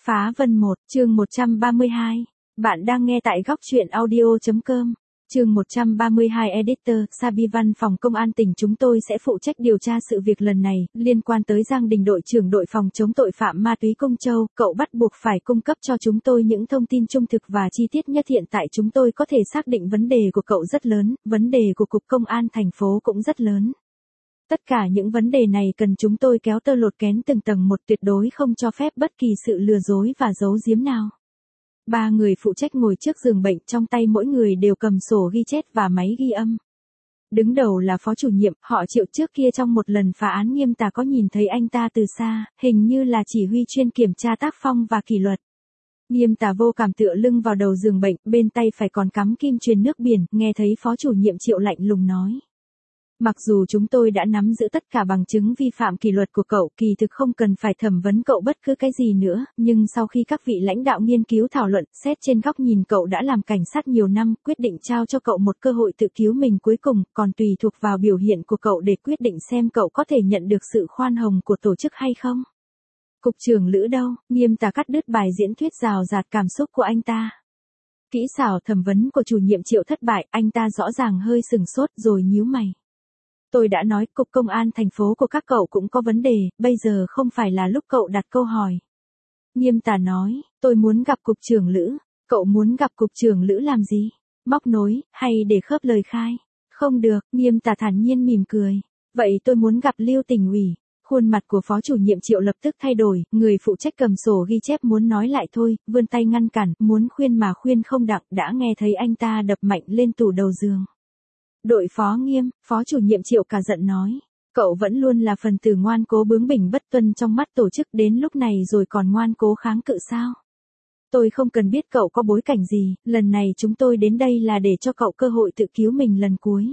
Phá Vân 1, chương 132. Bạn đang nghe tại góc truyện audio.com. Chương 132 Editor, Sabi Văn phòng công an tỉnh chúng tôi sẽ phụ trách điều tra sự việc lần này, liên quan tới Giang Đình đội trưởng đội phòng chống tội phạm ma túy Công Châu, cậu bắt buộc phải cung cấp cho chúng tôi những thông tin trung thực và chi tiết nhất hiện tại chúng tôi có thể xác định vấn đề của cậu rất lớn, vấn đề của Cục Công an thành phố cũng rất lớn. Tất cả những vấn đề này cần chúng tôi kéo tơ lột kén từng tầng một tuyệt đối không cho phép bất kỳ sự lừa dối và giấu giếm nào. 3 người phụ trách ngồi trước giường bệnh trong tay mỗi người đều cầm sổ ghi chép và máy ghi âm. Đứng đầu là phó chủ nhiệm, họ Triệu trước kia trong một lần phá án Nghiêm Tà có nhìn thấy anh ta từ xa, hình như là chỉ huy chuyên kiểm tra tác phong và kỷ luật. Nghiêm Tà vô cảm tựa lưng vào đầu giường bệnh, bên tay phải còn cắm kim truyền nước biển, nghe thấy phó chủ nhiệm Triệu lạnh lùng nói. Mặc dù chúng tôi đã nắm giữ tất cả bằng chứng vi phạm kỷ luật của cậu, kỳ thực không cần phải thẩm vấn cậu bất cứ cái gì nữa, nhưng sau khi các vị lãnh đạo nghiên cứu thảo luận, xét trên góc nhìn cậu đã làm cảnh sát nhiều năm, quyết định trao cho cậu một cơ hội tự cứu mình cuối cùng, còn tùy thuộc vào biểu hiện của cậu để quyết định xem cậu có thể nhận được sự khoan hồng của tổ chức hay không. Cục trưởng Lữ đâu? Nghiêm Tà cắt đứt bài diễn thuyết rào rạt cảm xúc của anh ta. Kỹ xảo thẩm vấn của chủ nhiệm Triệu thất bại, anh ta rõ ràng hơi sừng sốt rồi nhíu mày. Tôi đã nói Cục Công an thành phố của các cậu cũng có vấn đề, bây giờ không phải là lúc cậu đặt câu hỏi. Nghiêm Tà nói, tôi muốn gặp Cục trưởng Lữ, cậu muốn gặp Cục trưởng Lữ làm gì? Móc nối, hay để khớp lời khai? Không được, Nghiêm Tà thản nhiên mỉm cười. Vậy tôi muốn gặp Lưu Tỉnh ủy. Khuôn mặt của phó chủ nhiệm Triệu lập tức thay đổi, người phụ trách cầm sổ ghi chép muốn nói lại thôi, vươn tay ngăn cản, muốn khuyên mà khuyên không đặng, đã nghe thấy anh ta đập mạnh lên tủ đầu giường. Đội phó Nghiêm, phó chủ nhiệm Triệu cả giận nói. Cậu vẫn luôn là phần tử ngoan cố bướng bỉnh bất tuân trong mắt tổ chức đến lúc này rồi còn ngoan cố kháng cự sao? Tôi không cần biết cậu có bối cảnh gì, lần này chúng tôi đến đây là để cho cậu cơ hội tự cứu mình lần cuối.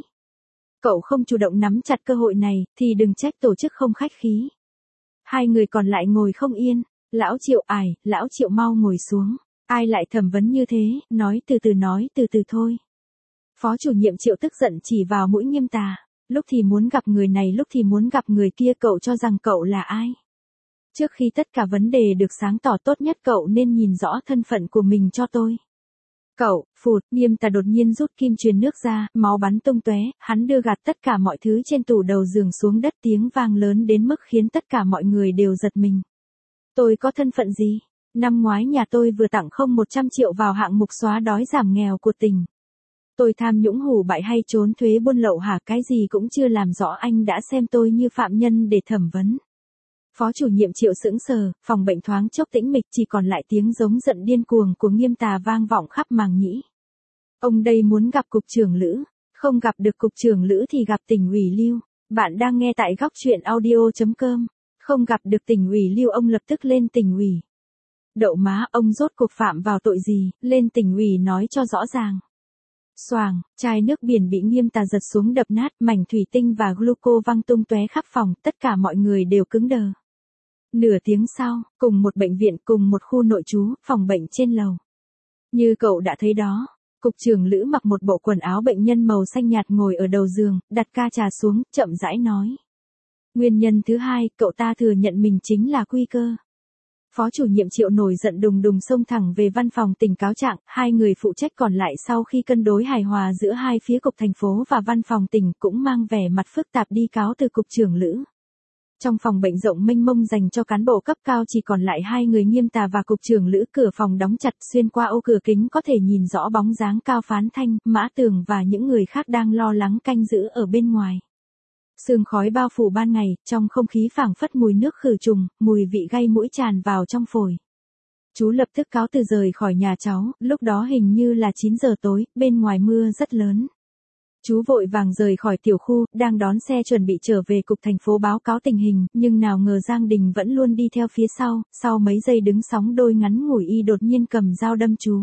Cậu không chủ động nắm chặt cơ hội này, thì đừng trách tổ chức không khách khí. Hai người còn lại ngồi không yên, lão Triệu lão Triệu mau ngồi xuống, ai lại thẩm vấn như thế, nói từ từ thôi. Phó chủ nhiệm Triệu tức giận chỉ vào mũi Nghiêm Tà, lúc thì muốn gặp người này lúc thì muốn gặp người kia cậu cho rằng cậu là ai? Trước khi tất cả vấn đề được sáng tỏ tốt nhất cậu nên nhìn rõ thân phận của mình cho tôi. Cậu, phụt, Nghiêm Tà đột nhiên rút kim truyền nước ra, máu bắn tung tóe, hắn đưa gạt tất cả mọi thứ trên tủ đầu giường xuống đất tiếng vang lớn đến mức khiến tất cả mọi người đều giật mình. Tôi có thân phận gì? Năm ngoái nhà tôi vừa tặng không 100 triệu vào hạng mục xóa đói giảm nghèo của tỉnh. Tôi tham nhũng hủ bại hay trốn thuế buôn lậu hả cái gì cũng chưa làm rõ anh đã xem tôi như phạm nhân để thẩm vấn. Phó chủ nhiệm Triệu sững sờ, phòng bệnh thoáng chốc tĩnh mịch chỉ còn lại tiếng giống giận điên cuồng của Nghiêm Tà vang vọng khắp màng nhĩ. Ông đây muốn gặp Cục trưởng Lữ, không gặp được Cục trưởng Lữ thì gặp Tỉnh ủy Lưu. Bạn đang nghe tại góc truyện audio.com. Không gặp được Tỉnh ủy Lưu ông lập tức lên Tỉnh ủy. Đậu má ông rốt cuộc phạm vào tội gì, lên Tỉnh ủy nói cho rõ ràng. Xoàng, chai nước biển bị Nghiêm Tà giật xuống đập nát, mảnh thủy tinh và gluco văng tung tóe khắp phòng, tất cả mọi người đều cứng đờ. Nửa tiếng sau, cùng một bệnh viện, cùng một khu nội trú, phòng bệnh trên lầu. Như cậu đã thấy đó, Cục trưởng Lữ mặc một bộ quần áo bệnh nhân màu xanh nhạt ngồi ở đầu giường, đặt ca trà xuống, chậm rãi nói. Nguyên nhân thứ hai, cậu ta thừa nhận mình chính là Quy Cơ. Phó chủ nhiệm Triệu nổi giận đùng đùng xông thẳng về văn phòng tỉnh cáo trạng, hai người phụ trách còn lại sau khi cân đối hài hòa giữa hai phía cục thành phố và văn phòng tỉnh cũng mang vẻ mặt phức tạp đi cáo từ Cục trưởng Lữ. Trong phòng bệnh rộng mênh mông dành cho cán bộ cấp cao chỉ còn lại hai người Nghiêm Tà và Cục trưởng Lữ, cửa phòng đóng chặt, xuyên qua ô cửa kính có thể nhìn rõ bóng dáng Cao Phán Thanh, Mã Tường và những người khác đang lo lắng canh giữ ở bên ngoài. Sương khói bao phủ ban ngày, trong không khí phảng phất mùi nước khử trùng, mùi vị gây mũi tràn vào trong phổi. Chú lập tức cáo từ rời khỏi nhà cháu, lúc đó hình như là 9 giờ tối, bên ngoài mưa rất lớn. Chú vội vàng rời khỏi tiểu khu, đang đón xe chuẩn bị trở về cục thành phố báo cáo tình hình, nhưng nào ngờ Giang Đình vẫn luôn đi theo phía sau mấy giây đứng sóng đôi ngắn ngủi y đột nhiên cầm dao đâm chú.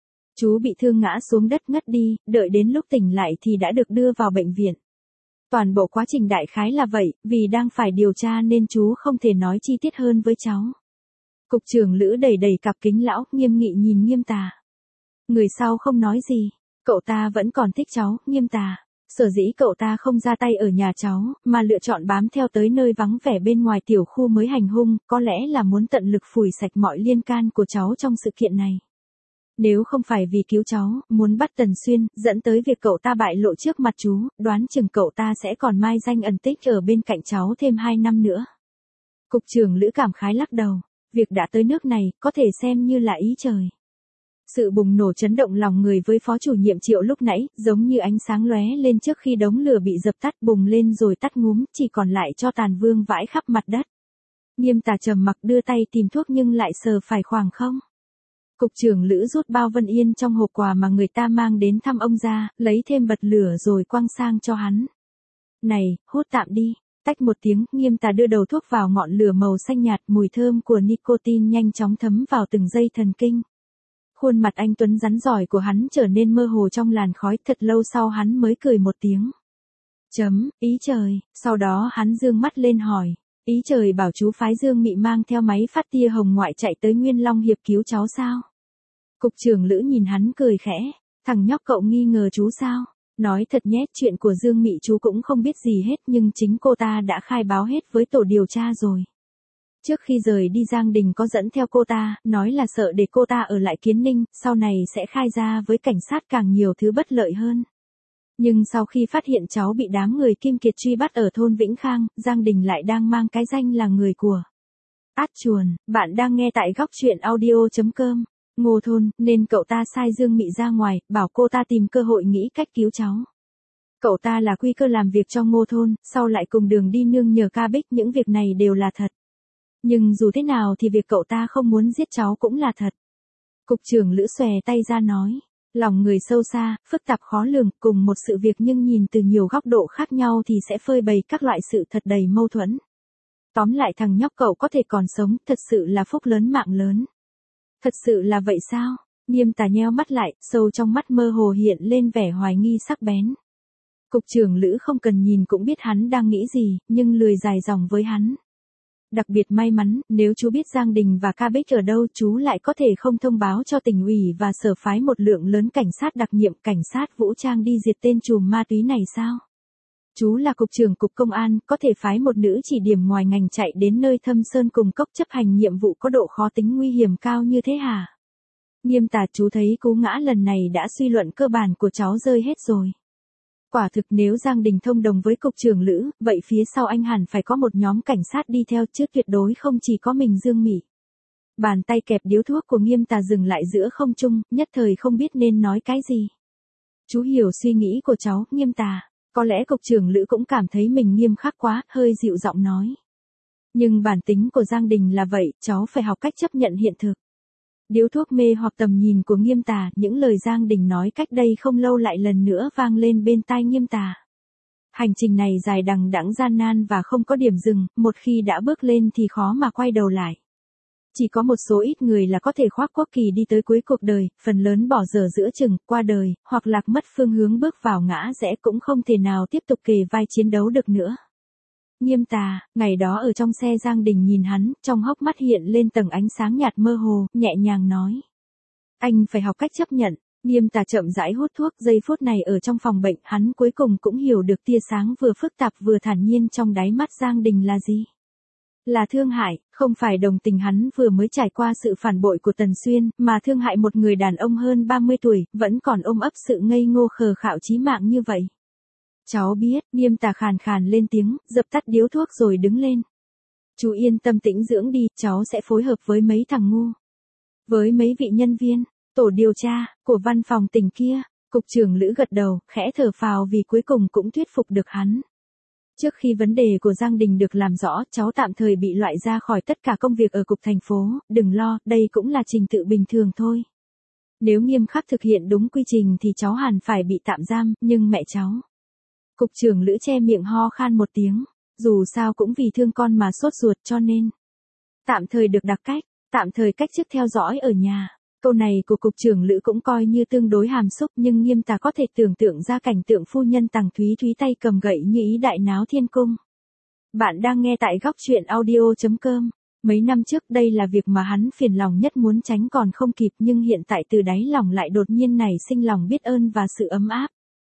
Chú bị thương ngã xuống đất ngất đi, đợi đến lúc tỉnh lại thì đã được đưa vào bệnh viện. Toàn bộ quá trình đại khái là vậy, vì đang phải điều tra nên chú không thể nói chi tiết hơn với cháu. Cục trưởng Lữ đẩy cặp kính lão, nghiêm nghị nhìn Nghiêm Tà. Người sau không nói gì, cậu ta vẫn còn thích cháu, Nghiêm Tà. Sở dĩ cậu ta không ra tay ở nhà cháu, mà lựa chọn bám theo tới nơi vắng vẻ bên ngoài tiểu khu mới hành hung, có lẽ là muốn tận lực phủi sạch mọi liên can của cháu trong sự kiện này. Nếu không phải vì cứu cháu, muốn bắt Tần Xuyên, dẫn tới việc cậu ta bại lộ trước mặt chú, đoán chừng cậu ta sẽ còn mai danh ẩn tích ở bên cạnh cháu thêm 2 năm nữa. Cục trưởng Lữ cảm khái lắc đầu, việc đã tới nước này, có thể xem như là ý trời. Sự bùng nổ chấn động lòng người với phó chủ nhiệm Triệu lúc nãy, giống như ánh sáng lóe lên trước khi đống lửa bị dập tắt bùng lên rồi tắt ngúm, chỉ còn lại cho tàn vương vãi khắp mặt đất. Nghiêm Tà trầm mặc đưa tay tìm thuốc nhưng lại sờ phải khoảng không. Cục trưởng Lữ rút bao Vân Yên trong hộp quà mà người ta mang đến thăm ông ra, lấy thêm bật lửa rồi quăng sang cho hắn. Này, hút tạm đi. Tách một tiếng, Nghiêm Tà đưa đầu thuốc vào ngọn lửa màu xanh nhạt, mùi thơm của nicotine nhanh chóng thấm vào từng dây thần kinh. Khuôn mặt anh tuấn rắn giỏi của hắn trở nên mơ hồ trong làn khói, thật lâu sau hắn mới cười một tiếng. Ý trời, sau đó hắn dương mắt lên hỏi, ý trời bảo chú phái Dương Mị mang theo máy phát tia hồng ngoại chạy tới Nguyên Long Hiệp cứu cháu sao? Cục trưởng Lữ nhìn hắn cười khẽ, thằng nhóc cậu nghi ngờ chú sao? Nói thật nhé, chuyện của Dương Mị chú cũng không biết gì hết nhưng chính cô ta đã khai báo hết với tổ điều tra rồi. Trước khi rời đi Giang Đình có dẫn theo cô ta, nói là sợ để cô ta ở lại Kiến Ninh, sau này sẽ khai ra với cảnh sát càng nhiều thứ bất lợi hơn. Nhưng sau khi phát hiện cháu bị đám người Kim Kiệt truy bắt ở thôn Vĩnh Khang, Giang Đình lại đang mang cái danh là người của Át Chuồn. Bạn đang nghe tại góc truyện audio.com. Ngô Thôn, nên cậu ta sai Dương Mị ra ngoài, bảo cô ta tìm cơ hội nghĩ cách cứu cháu. Cậu ta là quy cơ làm việc cho Ngô Thôn, sau lại cùng đường đi nương nhờ Ca Bích, những việc này đều là thật. Nhưng dù thế nào thì việc cậu ta không muốn giết cháu cũng là thật. Cục trưởng Lữ xòe tay ra nói, lòng người sâu xa, phức tạp khó lường, cùng một sự việc nhưng nhìn từ nhiều góc độ khác nhau thì sẽ phơi bày các loại sự thật đầy mâu thuẫn. Tóm lại thằng nhóc cậu có thể còn sống, thật sự là phúc lớn mạng lớn. Thật sự là vậy sao? Nghiêm Tà nheo mắt lại, sâu trong mắt mơ hồ hiện lên vẻ hoài nghi sắc bén. Cục trưởng Lữ không cần nhìn cũng biết hắn đang nghĩ gì, nhưng lười dài dòng với hắn. Đặc biệt may mắn, nếu chú biết Giang Đình và Ca Bích ở đâu chú lại có thể không thông báo cho tỉnh ủy và sở phái một lượng lớn cảnh sát đặc nhiệm cảnh sát vũ trang đi diệt tên trùm ma túy này sao? Chú là cục trưởng cục công an, có thể phái một nữ chỉ điểm ngoài ngành chạy đến nơi thâm sơn cùng cốc chấp hành nhiệm vụ có độ khó tính nguy hiểm cao như thế hả? Nghiêm Tà, chú thấy cú ngã lần này đã suy luận cơ bản của cháu rơi hết rồi. Quả thực nếu Giang Đình thông đồng với cục trưởng Lữ, vậy phía sau anh hẳn phải có một nhóm cảnh sát đi theo chứ tuyệt đối không chỉ có mình Dương Mị. Bàn tay kẹp điếu thuốc của Nghiêm Tà dừng lại giữa không trung, nhất thời không biết nên nói cái gì. Chú hiểu suy nghĩ của cháu, Nghiêm Tà. Có lẽ cục trưởng Lữ cũng cảm thấy mình nghiêm khắc quá, hơi dịu giọng nói. Nhưng bản tính của Giang Đình là vậy, cháu phải học cách chấp nhận hiện thực. Điếu thuốc mê hoặc tầm nhìn của Nghiêm Tà, những lời Giang Đình nói cách đây không lâu lại lần nữa vang lên bên tai Nghiêm Tà. Hành trình này dài đằng đẵng gian nan và không có điểm dừng, một khi đã bước lên thì khó mà quay đầu lại. Chỉ có một số ít người là có thể khoác quốc kỳ đi tới cuối cuộc đời, phần lớn bỏ dở giữa chừng, qua đời, hoặc lạc mất phương hướng bước vào ngã rẽ cũng không thể nào tiếp tục kề vai chiến đấu được nữa. Nghiêm Tà, ngày đó ở trong xe Giang Đình nhìn hắn, trong hốc mắt hiện lên tầng ánh sáng nhạt mơ hồ, nhẹ nhàng nói. Anh phải học cách chấp nhận. Nghiêm Tà chậm rãi hút thuốc, giây phút này ở trong phòng bệnh, hắn cuối cùng cũng hiểu được tia sáng vừa phức tạp vừa thản nhiên trong đáy mắt Giang Đình là gì. Là thương hại, không phải đồng tình hắn vừa mới trải qua sự phản bội của Tần Xuyên, mà thương hại một người đàn ông hơn 30 tuổi, vẫn còn ôm ấp sự ngây ngô khờ khạo chí mạng như vậy. Cháu biết, Nghiêm Tà khàn khàn lên tiếng, dập tắt điếu thuốc rồi đứng lên. Chú yên tâm tĩnh dưỡng đi, cháu sẽ phối hợp với mấy thằng ngu. Với mấy vị nhân viên, tổ điều tra, của văn phòng tỉnh kia. Cục trưởng Lữ gật đầu, khẽ thở phào vì cuối cùng cũng thuyết phục được hắn. Trước khi vấn đề của Giang Đình được làm rõ, cháu tạm thời bị loại ra khỏi tất cả công việc ở cục thành phố, đừng lo, đây cũng là trình tự bình thường thôi. Nếu nghiêm khắc thực hiện đúng quy trình thì cháu hẳn phải bị tạm giam, nhưng mẹ cháu. Cục trưởng Lữ che miệng ho khan một tiếng, dù sao cũng vì thương con mà sốt ruột cho nên. Tạm thời được đặc cách, tạm thời cách chức theo dõi ở nhà. Câu này của cục trưởng Lữ cũng coi như tương đối hàm xúc nhưng Nghiêm Tà có thể tưởng tượng ra cảnh tượng phu nhân Tằng Thúy Thúy tay cầm gậy như ý đại náo thiên cung. Bạn đang nghe tại góc truyện audio.com. Mấy năm trước đây là việc mà hắn phiền lòng nhất muốn tránh còn không kịp nhưng hiện tại từ đáy lòng lại đột nhiên nảy sinh lòng biết ơn và sự ấm áp.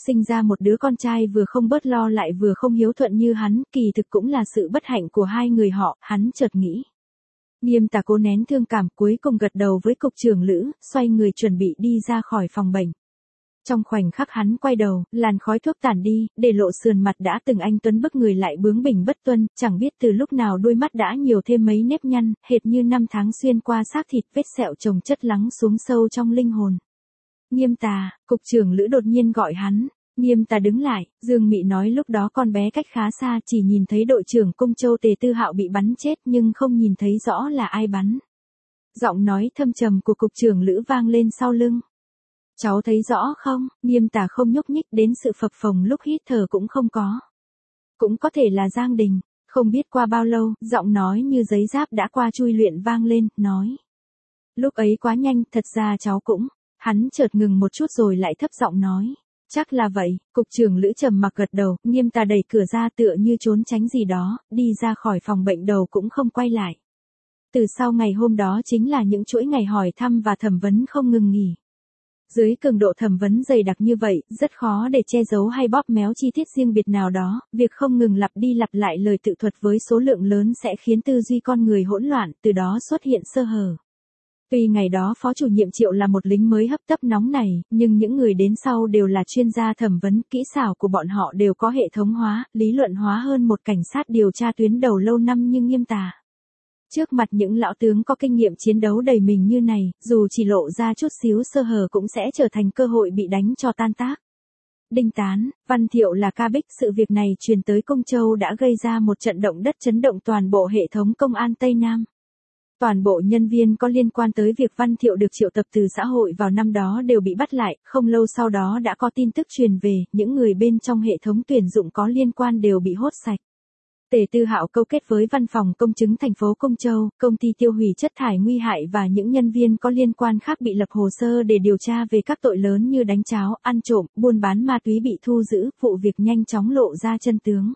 sinh ra một đứa con trai vừa không bớt lo lại vừa không hiếu thuận như hắn, kỳ thực cũng là sự bất hạnh của hai người họ, hắn chợt nghĩ. Nghiêm Tà cố nén thương cảm cuối cùng gật đầu với cục trưởng Lữ, xoay người chuẩn bị đi ra khỏi phòng bệnh. Trong khoảnh khắc hắn quay đầu, làn khói thuốc tản đi, để lộ sườn mặt đã từng anh tuấn bức người lại bướng bỉnh bất tuân, chẳng biết từ lúc nào đôi mắt đã nhiều thêm mấy nếp nhăn, hệt như năm tháng xuyên qua xác thịt, vết sẹo chồng chất lắng xuống sâu trong linh hồn. Nghiêm Tà, cục trưởng Lữ đột nhiên gọi hắn. Nghiêm Tà đứng lại, Dương Mị nói lúc đó con bé cách khá xa chỉ nhìn thấy đội trưởng Cung Châu Tề Tư Hạo bị bắn chết nhưng không nhìn thấy rõ là ai bắn. Giọng nói thâm trầm của cục trưởng Lữ vang lên sau lưng. Cháu thấy rõ không? Nghiêm Tà không nhúc nhích, đến sự phập phồng lúc hít thở cũng không có. Cũng có thể là Giang Đình. Không biết qua bao lâu, giọng nói như giấy giáp đã qua chui luyện vang lên, nói. Lúc ấy quá nhanh, thật ra cháu cũng. Hắn chợt ngừng một chút rồi lại thấp giọng nói. Chắc là vậy, cục trưởng Lữ trầm mặc gật đầu, Nghiêm Tà đẩy cửa ra tựa như trốn tránh gì đó, đi ra khỏi phòng bệnh đầu cũng không quay lại. Từ sau ngày hôm đó chính là những chuỗi ngày hỏi thăm và thẩm vấn không ngừng nghỉ. Dưới cường độ thẩm vấn dày đặc như vậy, rất khó để che giấu hay bóp méo chi tiết riêng biệt nào đó, việc không ngừng lặp đi lặp lại lời tự thuật với số lượng lớn sẽ khiến tư duy con người hỗn loạn, từ đó xuất hiện sơ hở. Tuy ngày đó phó chủ nhiệm Triệu là một lính mới hấp tấp nóng này, nhưng những người đến sau đều là chuyên gia thẩm vấn, kỹ xảo của bọn họ đều có hệ thống hóa, lý luận hóa hơn một cảnh sát điều tra tuyến đầu lâu năm như Nghiêm Tà. Trước mặt những lão tướng có kinh nghiệm chiến đấu đầy mình như này, dù chỉ lộ ra chút xíu sơ hở cũng sẽ trở thành cơ hội bị đánh cho tan tác. Đinh Tán, Văn Thiệu là ca bích, sự việc này truyền tới Cung Châu đã gây ra một trận động đất chấn động toàn bộ hệ thống công an Tây Nam. Toàn bộ nhân viên có liên quan tới việc Văn Thiệu được triệu tập từ xã hội vào năm đó đều bị bắt lại, không lâu sau đó đã có tin tức truyền về, những người bên trong hệ thống tuyển dụng có liên quan đều bị hốt sạch. Tề Tư Hạo câu kết với văn phòng công chứng thành phố Cung Châu, công ty tiêu hủy chất thải nguy hại và những nhân viên có liên quan khác bị lập hồ sơ để điều tra về các tội lớn như đánh cháo, ăn trộm, buôn bán ma túy bị thu giữ, vụ việc nhanh chóng lộ ra chân tướng.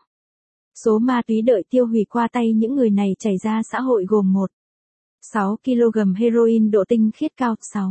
Số ma túy đợi tiêu hủy qua tay những người này chảy ra xã hội gồm 6 kg heroin độ tinh khiết cao,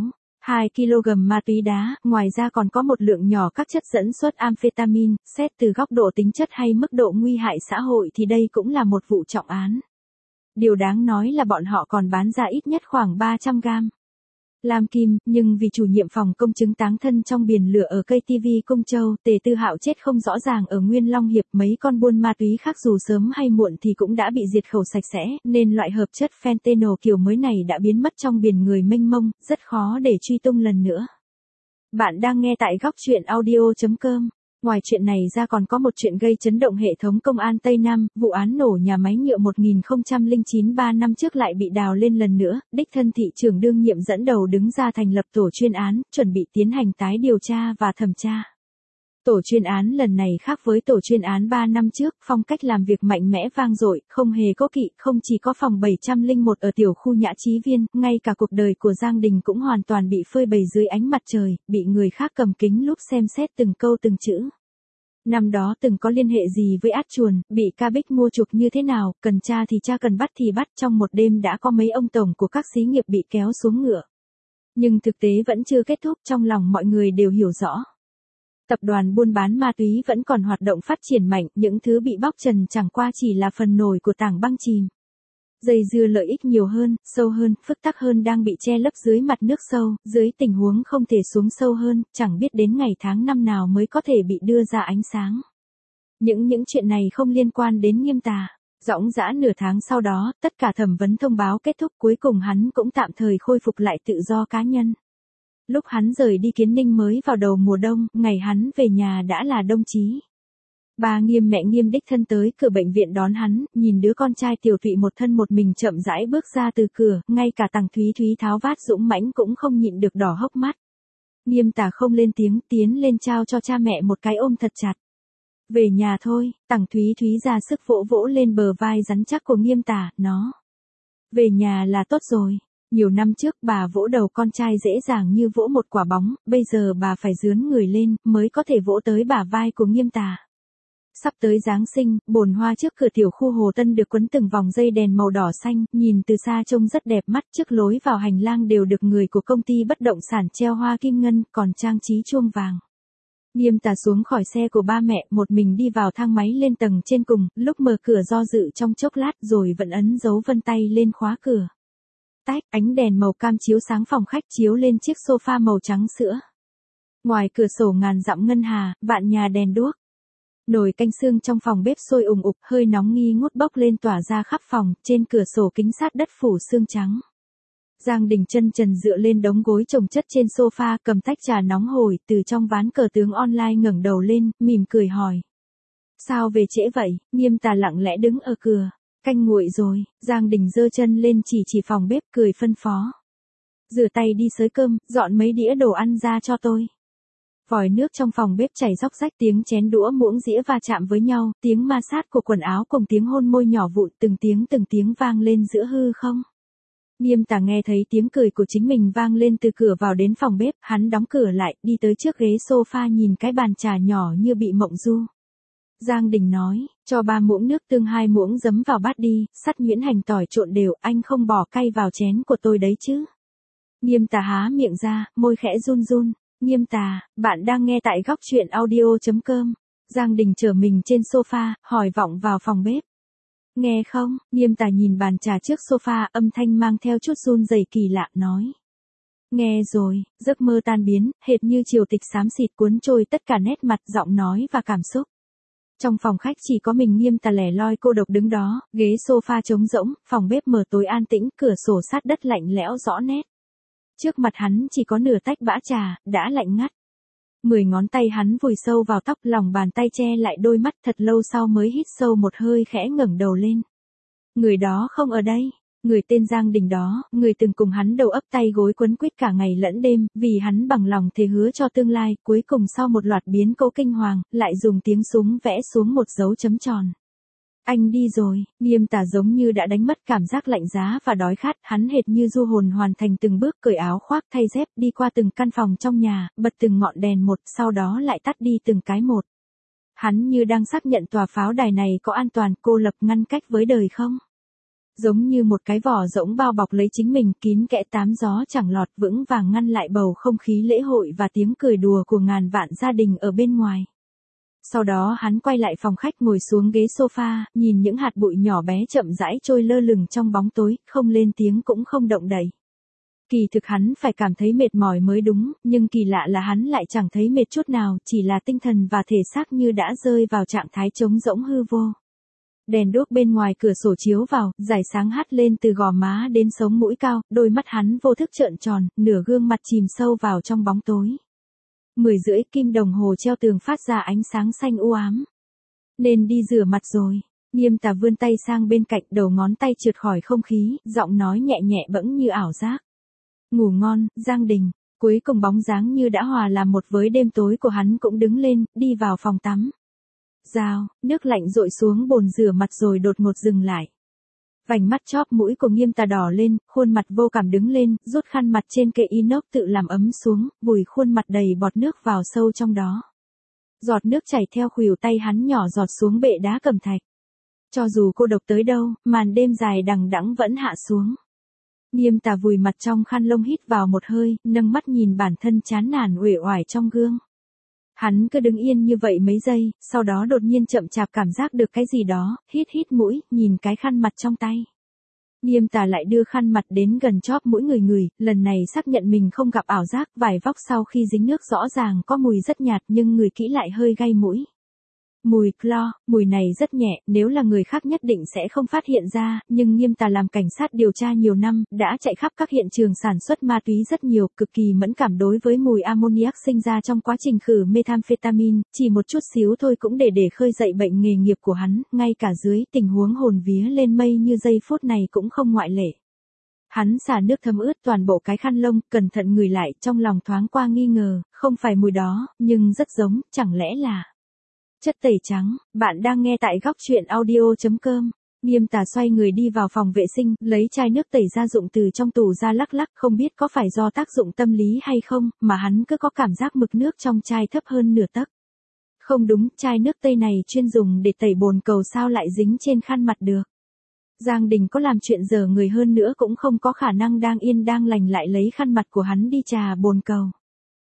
2 kg ma túy đá, ngoài ra còn có một lượng nhỏ các chất dẫn xuất amphetamine, xét từ góc độ tính chất hay mức độ nguy hại xã hội thì đây cũng là một vụ trọng án. Điều đáng nói là bọn họ còn bán ra ít nhất khoảng 300 gram lam kim, nhưng vì chủ nhiệm phòng công chứng táng thân trong biển lửa ở cây TV Cung Châu, Tề Tư Hạo chết không rõ ràng ở Nguyên Long Hiệp, mấy con buôn ma túy khác dù sớm hay muộn thì cũng đã bị diệt khẩu sạch sẽ, nên loại hợp chất fentanyl kiểu mới này đã biến mất trong biển người mênh mông, rất khó để truy tung lần nữa. Bạn đang nghe tại góc truyện audio.com. Ngoài chuyện này ra còn có một chuyện gây chấn động hệ thống công an Tây Nam, vụ án nổ nhà máy nhựa 1009 3 năm trước lại bị đào lên lần nữa, đích thân thị trưởng đương nhiệm dẫn đầu đứng ra thành lập tổ chuyên án, chuẩn bị tiến hành tái điều tra và thẩm tra. Tổ chuyên án lần này khác với tổ chuyên án 3 năm trước, phong cách làm việc mạnh mẽ vang dội, không hề cố kỵ, không chỉ có phòng 701 ở tiểu khu Nhã Chí Viên, ngay cả cuộc đời của Giang Đình cũng hoàn toàn bị phơi bày dưới ánh mặt trời, bị người khác cầm kính lúp xem xét từng câu từng chữ. Năm đó từng có liên hệ gì với át chuồn, bị ca bích mua chuộc như thế nào, cần tra thì tra, cần bắt thì bắt, trong một đêm đã có mấy ông tổng của các xí nghiệp bị kéo xuống ngựa. Nhưng thực tế vẫn chưa kết thúc, trong lòng mọi người đều hiểu rõ. Tập đoàn buôn bán ma túy vẫn còn hoạt động phát triển mạnh, những thứ bị bóc trần chẳng qua chỉ là phần nổi của tảng băng chìm. Dây dưa lợi ích nhiều hơn, sâu hơn, phức tạp hơn đang bị che lấp dưới mặt nước sâu, dưới tình huống không thể xuống sâu hơn, chẳng biết đến ngày tháng năm nào mới có thể bị đưa ra ánh sáng. Những chuyện này không liên quan đến Nghiêm Tà. Dõng dã nửa tháng sau đó, tất cả thẩm vấn thông báo kết thúc, cuối cùng hắn cũng tạm thời khôi phục lại tự do cá nhân. Lúc hắn rời đi Kiến Ninh mới vào đầu mùa đông, ngày hắn về nhà đã là đông chí. Bà Nghiêm, mẹ Nghiêm đích thân tới cửa bệnh viện đón hắn, nhìn đứa con trai tiểu tụy một thân một mình chậm rãi bước ra từ cửa, ngay cả Tằng Thúy Thúy tháo vát dũng mãnh cũng không nhịn được đỏ hốc mắt. Nghiêm Tà không lên tiếng, tiến lên trao cho cha mẹ một cái ôm thật chặt. Về nhà thôi, Tằng Thúy Thúy ra sức vỗ vỗ lên bờ vai rắn chắc của Nghiêm Tà, nó. Về nhà là tốt rồi. Nhiều năm trước bà vỗ đầu con trai dễ dàng như vỗ một quả bóng, bây giờ bà phải dướn người lên, mới có thể vỗ tới bả vai của Nghiêm Tà. Sắp tới Giáng sinh, bồn hoa trước cửa tiểu khu Hồ Tân được quấn từng vòng dây đèn màu đỏ xanh, nhìn từ xa trông rất đẹp mắt, trước lối vào hành lang đều được người của công ty bất động sản treo hoa kim ngân, còn trang trí chuông vàng. Nghiêm Tà xuống khỏi xe của ba mẹ, một mình đi vào thang máy lên tầng trên cùng, lúc mở cửa do dự trong chốc lát rồi vẫn ấn dấu vân tay lên khóa cửa. Tách, ánh đèn màu cam chiếu sáng phòng khách chiếu lên chiếc sofa màu trắng sữa. Ngoài cửa sổ ngàn dặm ngân hà, vạn nhà đèn đuốc. Nồi canh xương trong phòng bếp sôi ùng ục, hơi nóng nghi ngút bốc lên tỏa ra khắp phòng, trên cửa sổ kính sát đất phủ sương trắng. Giang Đình chân trần dựa lên đống gối chồng chất trên sofa, cầm tách trà nóng hổi từ trong ván cờ tướng online ngẩng đầu lên, mỉm cười hỏi. Sao về trễ vậy? Nghiêm Tà lặng lẽ đứng ở cửa. Canh nguội rồi. Giang Đình giơ chân lên chỉ phòng bếp, cười phân phó. Rửa tay đi xới cơm, dọn mấy đĩa đồ ăn ra cho tôi. Vòi nước trong phòng bếp chảy róc rách, tiếng chén đũa muỗng dĩa va chạm với nhau, tiếng ma sát của quần áo cùng tiếng hôn môi nhỏ vụn, từng tiếng vang lên giữa hư không. Nghiêm Tà nghe thấy tiếng cười của chính mình vang lên từ cửa vào đến phòng bếp, hắn đóng cửa lại, đi tới trước ghế sofa nhìn cái bàn trà nhỏ như bị mộng du. Giang Đình nói, cho 3 muỗng nước tương 2 muỗng giấm vào bát đi, sắt nhuyễn hành tỏi trộn đều, anh không bỏ cay vào chén của tôi đấy chứ. Nghiêm Tà há miệng ra, môi khẽ run run. Nghiêm Tà, bạn đang nghe tại góc truyện audio.com. Giang Đình trở mình trên sofa, hỏi vọng vào phòng bếp. Nghe không? Nghiêm Tà nhìn bàn trà trước sofa, âm thanh mang theo chút run rẩy kỳ lạ, nói. Nghe rồi, giấc mơ tan biến, hệt như triều tịch xám xịt cuốn trôi tất cả nét mặt, giọng nói và cảm xúc. Trong phòng khách chỉ có mình Nghiêm Tà lẻ loi cô độc đứng đó, ghế sofa trống rỗng, phòng bếp mờ tối an tĩnh, cửa sổ sát đất lạnh lẽo rõ nét. Trước mặt hắn chỉ có nửa tách bã trà, đã lạnh ngắt. 10 ngón tay hắn vùi sâu vào tóc, lòng bàn tay che lại đôi mắt, thật lâu sau mới hít sâu một hơi khẽ ngẩng đầu lên. Người đó không ở đây. Người tên Giang Đình đó, người từng cùng hắn đầu ấp tay gối quấn quýt cả ngày lẫn đêm, vì hắn bằng lòng thề hứa cho tương lai, cuối cùng sau một loạt biến cố kinh hoàng, lại dùng tiếng súng vẽ xuống một dấu chấm tròn. Anh đi rồi. Nghiêm Tà giống như đã đánh mất cảm giác lạnh giá và đói khát, hắn hệt như du hồn hoàn thành từng bước, cởi áo khoác thay dép, đi qua từng căn phòng trong nhà, bật từng ngọn đèn một, sau đó lại tắt đi từng cái một. Hắn như đang xác nhận tòa pháo đài này có an toàn, cô lập ngăn cách với đời không? Giống như một cái vỏ rỗng bao bọc lấy chính mình, kín kẽ tám gió chẳng lọt, vững vàng ngăn lại bầu không khí lễ hội và tiếng cười đùa của ngàn vạn gia đình ở bên ngoài. Sau đó hắn quay lại phòng khách, ngồi xuống ghế sofa, nhìn những hạt bụi nhỏ bé chậm rãi trôi lơ lửng trong bóng tối, không lên tiếng cũng không động đậy. Kỳ thực hắn phải cảm thấy mệt mỏi mới đúng, nhưng kỳ lạ là hắn lại chẳng thấy mệt chút nào, chỉ là tinh thần và thể xác như đã rơi vào trạng thái trống rỗng hư vô. Đèn đuốc bên ngoài cửa sổ chiếu vào, rải sáng hắt lên từ gò má đến sống mũi cao, đôi mắt hắn vô thức trợn tròn, nửa gương mặt chìm sâu vào trong bóng tối. 10:30, kim đồng hồ treo tường phát ra ánh sáng xanh u ám. Nên đi rửa mặt rồi. Nghiêm Tà vươn tay sang bên cạnh, đầu ngón tay trượt khỏi không khí, giọng nói nhẹ nhẹ bẫng như ảo giác. Ngủ ngon, Giang Đình. Cuối cùng bóng dáng như đã hòa làm một với đêm tối của hắn cũng đứng lên, đi vào phòng tắm. Rào, nước lạnh dội xuống bồn rửa mặt rồi đột ngột dừng lại. Vành mắt chóp mũi của Nghiêm Tà đỏ lên, khuôn mặt vô cảm đứng lên, rút khăn mặt trên kệ inox tự làm ấm xuống, vùi khuôn mặt đầy bọt nước vào sâu trong đó. Giọt nước chảy theo khuỷu tay hắn nhỏ giọt xuống bệ đá cẩm thạch. Cho dù cô độc tới đâu, màn đêm dài đằng đẵng vẫn hạ xuống. Nghiêm Tà vùi mặt trong khăn lông, hít vào một hơi, nâng mắt nhìn bản thân chán nản uể oải trong gương. Hắn cứ đứng yên như vậy mấy giây, sau đó đột nhiên chậm chạp cảm giác được cái gì đó, hít mũi, nhìn cái khăn mặt trong tay. Nghiêm Tà lại đưa khăn mặt đến gần chóp mũi người, lần này xác nhận mình không gặp ảo giác, vải vóc sau khi dính nước rõ ràng có mùi rất nhạt nhưng người kỹ lại hơi gay mũi. Mùi clo, mùi này rất nhẹ, nếu là người khác nhất định sẽ không phát hiện ra, nhưng Nghiêm Tà làm cảnh sát điều tra nhiều năm, đã chạy khắp các hiện trường sản xuất ma túy rất nhiều, cực kỳ mẫn cảm đối với mùi ammoniac sinh ra trong quá trình khử methamphetamine, chỉ một chút xíu thôi cũng để khơi dậy bệnh nghề nghiệp của hắn, ngay cả dưới tình huống hồn vía lên mây như giây phút này cũng không ngoại lệ. Hắn xả nước thấm ướt toàn bộ cái khăn lông, cẩn thận ngửi lại, trong lòng thoáng qua nghi ngờ, không phải mùi đó, nhưng rất giống, chẳng lẽ là chất tẩy trắng. Bạn đang nghe tại góc truyện audio.com. Nghiêm Tà xoay người đi vào phòng vệ sinh, lấy chai nước tẩy gia dụng từ trong tủ ra lắc, không biết có phải do tác dụng tâm lý hay không, mà hắn cứ có cảm giác mực nước trong chai thấp hơn nửa tấc. Không đúng, chai nước tây này chuyên dùng để tẩy bồn cầu sao lại dính trên khăn mặt được. Giang Đình có làm chuyện dở người hơn nữa cũng không có khả năng đang yên đang lành lại lấy khăn mặt của hắn đi chà bồn cầu.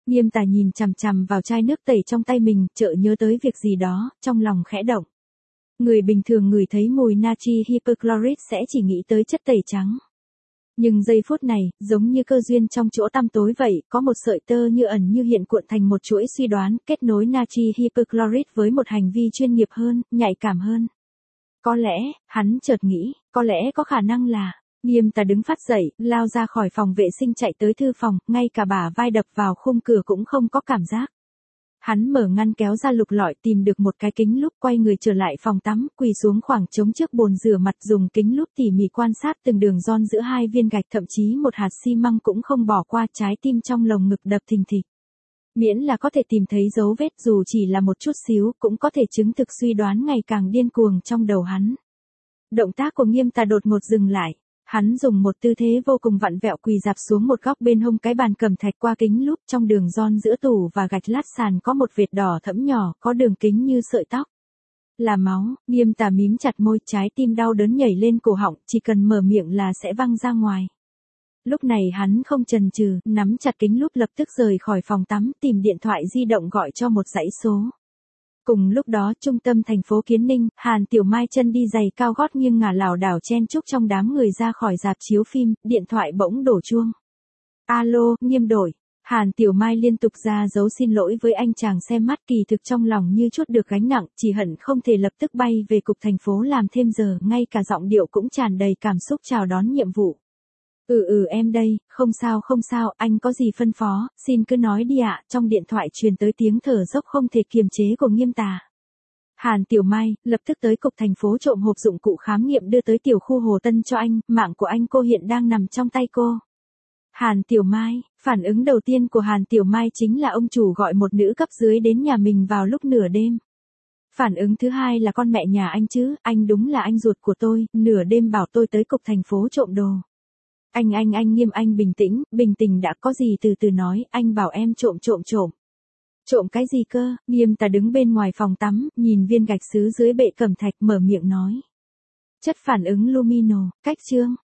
Nghiêm Tà nhìn chằm chằm vào chai nước tẩy trong tay mình, chợt nhớ tới việc gì đó, trong lòng khẽ động. Người bình thường ngửi thấy mùi natri hypochlorite sẽ chỉ nghĩ tới chất tẩy trắng. Nhưng giây phút này, giống như cơ duyên trong chỗ tăm tối vậy, có một sợi tơ như ẩn như hiện cuộn thành một chuỗi suy đoán, kết nối natri hypochlorite với một hành vi chuyên nghiệp hơn, nhạy cảm hơn. Có lẽ, hắn chợt nghĩ, có lẽ có khả năng là, Nghiêm Tà đứng phát dậy, lao ra khỏi phòng vệ sinh chạy tới thư phòng, ngay cả bả vai đập vào khung cửa cũng không có cảm giác. Hắn mở ngăn kéo ra lục lọi tìm được một cái kính lúp, quay người trở lại phòng tắm, quỳ xuống khoảng trống trước bồn rửa mặt, dùng kính lúp tỉ mỉ quan sát từng đường ron giữa hai viên gạch, thậm chí một hạt xi măng cũng không bỏ qua, trái tim trong lồng ngực đập thình thịch. Miễn là có thể tìm thấy dấu vết dù chỉ là một chút xíu, cũng có thể chứng thực suy đoán ngày càng điên cuồng trong đầu hắn. Động tác của Nghiêm Tà đột ngột dừng lại. Hắn dùng một tư thế vô cùng vặn vẹo quỳ rạp xuống một góc bên hông cái bàn cẩm thạch, qua kính lúp trong đường ron giữa tủ và gạch lát sàn có một vệt đỏ thẫm nhỏ, có đường kính như sợi tóc. Là máu. Nghiêm Tà mím chặt môi, trái tim đau đớn nhảy lên cổ họng, chỉ cần mở miệng là sẽ văng ra ngoài. Lúc này hắn không chần chừ, nắm chặt kính lúp lập tức rời khỏi phòng tắm, tìm điện thoại di động gọi cho một dãy số. Cùng lúc đó, trung tâm thành phố Kiến Ninh, Hàn Tiểu Mai chân đi giày cao gót nghiêng ngả lảo đảo chen chúc trong đám người ra khỏi rạp chiếu phim, điện thoại bỗng đổ chuông. Alo, Nghiêm đội. Hàn Tiểu Mai liên tục ra dấu xin lỗi với anh chàng xem mắt, kỳ thực trong lòng như chút được gánh nặng, chỉ hận không thể lập tức bay về cục thành phố làm thêm giờ, ngay cả giọng điệu cũng tràn đầy cảm xúc chào đón nhiệm vụ. Em đây, không sao, anh có gì phân phó, xin cứ nói đi ạ. Trong điện thoại truyền tới tiếng thở dốc không thể kiềm chế của Nghiêm Tà. Hàn Tiểu Mai, lập tức tới cục thành phố trộm hộp dụng cụ khám nghiệm đưa tới tiểu khu Hồ Tân cho anh, mạng của anh cô hiện đang nằm trong tay cô. Hàn Tiểu Mai, phản ứng đầu tiên của Hàn Tiểu Mai chính là ông chủ gọi một nữ cấp dưới đến nhà mình vào lúc nửa đêm. Phản ứng thứ hai là con mẹ nhà anh chứ, anh đúng là anh ruột của tôi, nửa đêm bảo tôi tới cục thành phố trộm đồ. Anh Nghiêm, anh bình tĩnh đã, có gì từ từ nói, anh bảo em trộm. Trộm cái gì cơ? Nghiêm Tà đứng bên ngoài phòng tắm, nhìn viên gạch sứ dưới bệ cẩm thạch, mở miệng nói. Chất phản ứng lumino, cách chương.